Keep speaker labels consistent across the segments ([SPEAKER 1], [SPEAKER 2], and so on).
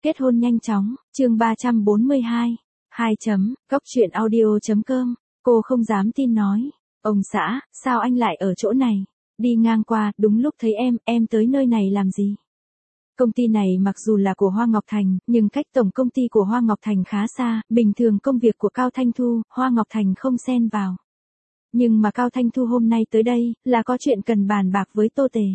[SPEAKER 1] Kết hôn nhanh chóng, chương 342. 2 chấm, Góc truyện audio.com. Cô không dám tin nói. Ông xã, sao anh lại ở chỗ này? Đi ngang qua, đúng lúc thấy em tới nơi này làm gì? Công ty này mặc dù là của Hoa Ngọc Thành, nhưng cách tổng công ty của Hoa Ngọc Thành khá xa, bình thường công việc của Cao Thanh Thu, Hoa Ngọc Thành không xen vào. Nhưng mà Cao Thanh Thu hôm nay tới đây, là có chuyện cần bàn bạc với Tô Tề.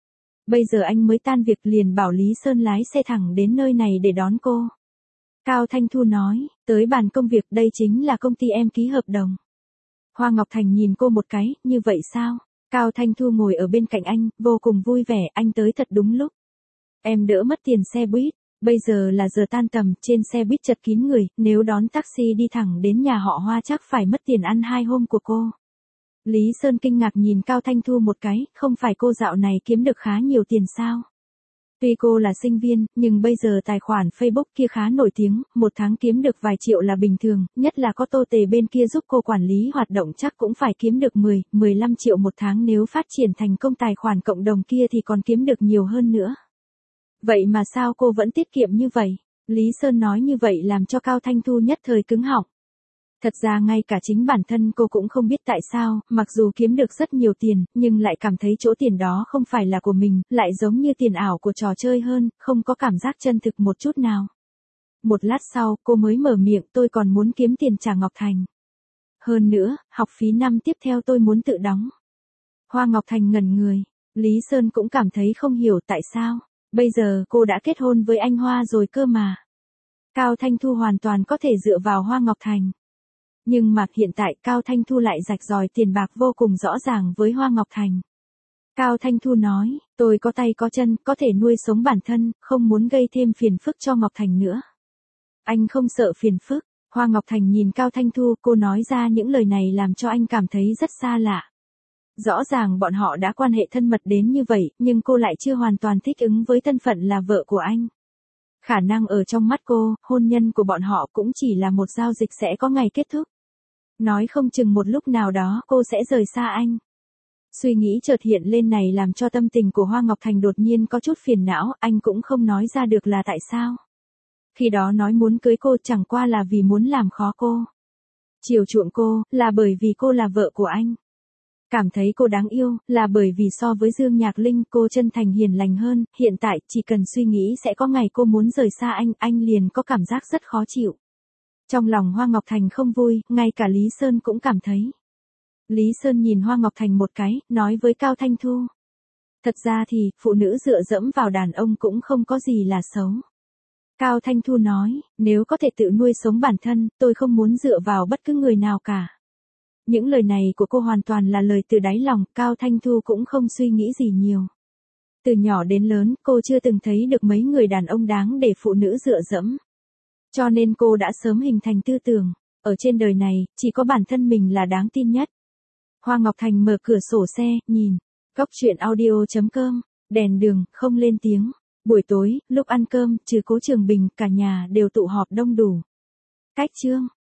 [SPEAKER 1] Bây giờ anh mới tan việc liền bảo Lý Sơn lái xe thẳng đến nơi này để đón cô. Cao Thanh Thu nói, tới bàn công việc, đây chính là công ty em ký hợp đồng. Hoa Ngọc Thành nhìn cô một cái, như vậy sao? Cao Thanh Thu ngồi ở bên cạnh anh, vô cùng vui vẻ, anh tới thật đúng lúc. Em đỡ mất tiền xe buýt, bây giờ là giờ tan tầm, trên xe buýt chật kín người, nếu đón taxi đi thẳng đến nhà họ Hoa chắc phải mất tiền ăn 2 hôm của cô. Lý Sơn kinh ngạc nhìn Cao Thanh Thu một cái, không phải cô dạo này kiếm được khá nhiều tiền sao? Tuy cô là sinh viên, nhưng bây giờ tài khoản Facebook kia khá nổi tiếng, một tháng kiếm được vài triệu là bình thường, nhất là có Tô Tề bên kia giúp cô quản lý hoạt động chắc cũng phải kiếm được 10-15 triệu một tháng, nếu phát triển thành công tài khoản cộng đồng kia thì còn kiếm được nhiều hơn nữa. Vậy mà sao cô vẫn tiết kiệm như vậy? Lý Sơn nói như vậy làm cho Cao Thanh Thu nhất thời cứng họng. Thật ra ngay cả chính bản thân cô cũng không biết tại sao, mặc dù kiếm được rất nhiều tiền, nhưng lại cảm thấy chỗ tiền đó không phải là của mình, lại giống như tiền ảo của trò chơi hơn, không có cảm giác chân thực một chút nào. Một lát sau, cô mới mở miệng, tôi còn muốn kiếm tiền trả Ngọc Thành. Hơn nữa, học phí năm tiếp theo tôi muốn tự đóng. Hoa Ngọc Thành ngẩn người, Lý Sơn cũng cảm thấy không hiểu tại sao, bây giờ cô đã kết hôn với anh Hoa rồi cơ mà. Cao Thanh Thu hoàn toàn có thể dựa vào Hoa Ngọc Thành. Nhưng mà hiện tại Cao Thanh Thu lại rạch ròi tiền bạc vô cùng rõ ràng với Hoa Ngọc Thành. Cao Thanh Thu nói, tôi có tay có chân, có thể nuôi sống bản thân, không muốn gây thêm phiền phức cho Ngọc Thành nữa. Anh không sợ phiền phức. Hoa Ngọc Thành nhìn Cao Thanh Thu, cô nói ra những lời này làm cho anh cảm thấy rất xa lạ. Rõ ràng bọn họ đã quan hệ thân mật đến như vậy, nhưng cô lại chưa hoàn toàn thích ứng với thân phận là vợ của anh. Khả năng ở trong mắt cô, hôn nhân của bọn họ cũng chỉ là một giao dịch sẽ có ngày kết thúc. Nói không chừng một lúc nào đó cô sẽ rời xa anh. Suy nghĩ chợt hiện lên này làm cho tâm tình của Hoa Ngọc Thành đột nhiên có chút phiền não, anh cũng không nói ra được là tại sao. Khi đó nói muốn cưới cô chẳng qua là vì muốn làm khó cô. Chiều chuộng cô, là bởi vì cô là vợ của anh. Cảm thấy cô đáng yêu, là bởi vì so với Dương Nhạc Linh cô chân thành hiền lành hơn, hiện tại chỉ cần suy nghĩ sẽ có ngày cô muốn rời xa anh liền có cảm giác rất khó chịu. Trong lòng Hoa Ngọc Thành không vui, ngay cả Lý Sơn cũng cảm thấy. Lý Sơn nhìn Hoa Ngọc Thành một cái, nói với Cao Thanh Thu. Thật ra thì, phụ nữ dựa dẫm vào đàn ông cũng không có gì là xấu. Cao Thanh Thu nói, nếu có thể tự nuôi sống bản thân, tôi không muốn dựa vào bất cứ người nào cả. Những lời này của cô hoàn toàn là lời từ đáy lòng, Cao Thanh Thu cũng không suy nghĩ gì nhiều. Từ nhỏ đến lớn, cô chưa từng thấy được mấy người đàn ông đáng để phụ nữ dựa dẫm. Cho nên cô đã sớm hình thành tư tưởng, ở trên đời này, chỉ có bản thân mình là đáng tin nhất. Hoa Ngọc Thành mở cửa sổ xe, nhìn. Góc truyện audio.com, đèn đường, không lên tiếng. Buổi tối, lúc ăn cơm, trừ Cố Trường Bình, cả nhà đều tụ họp đông đủ. Cách chương.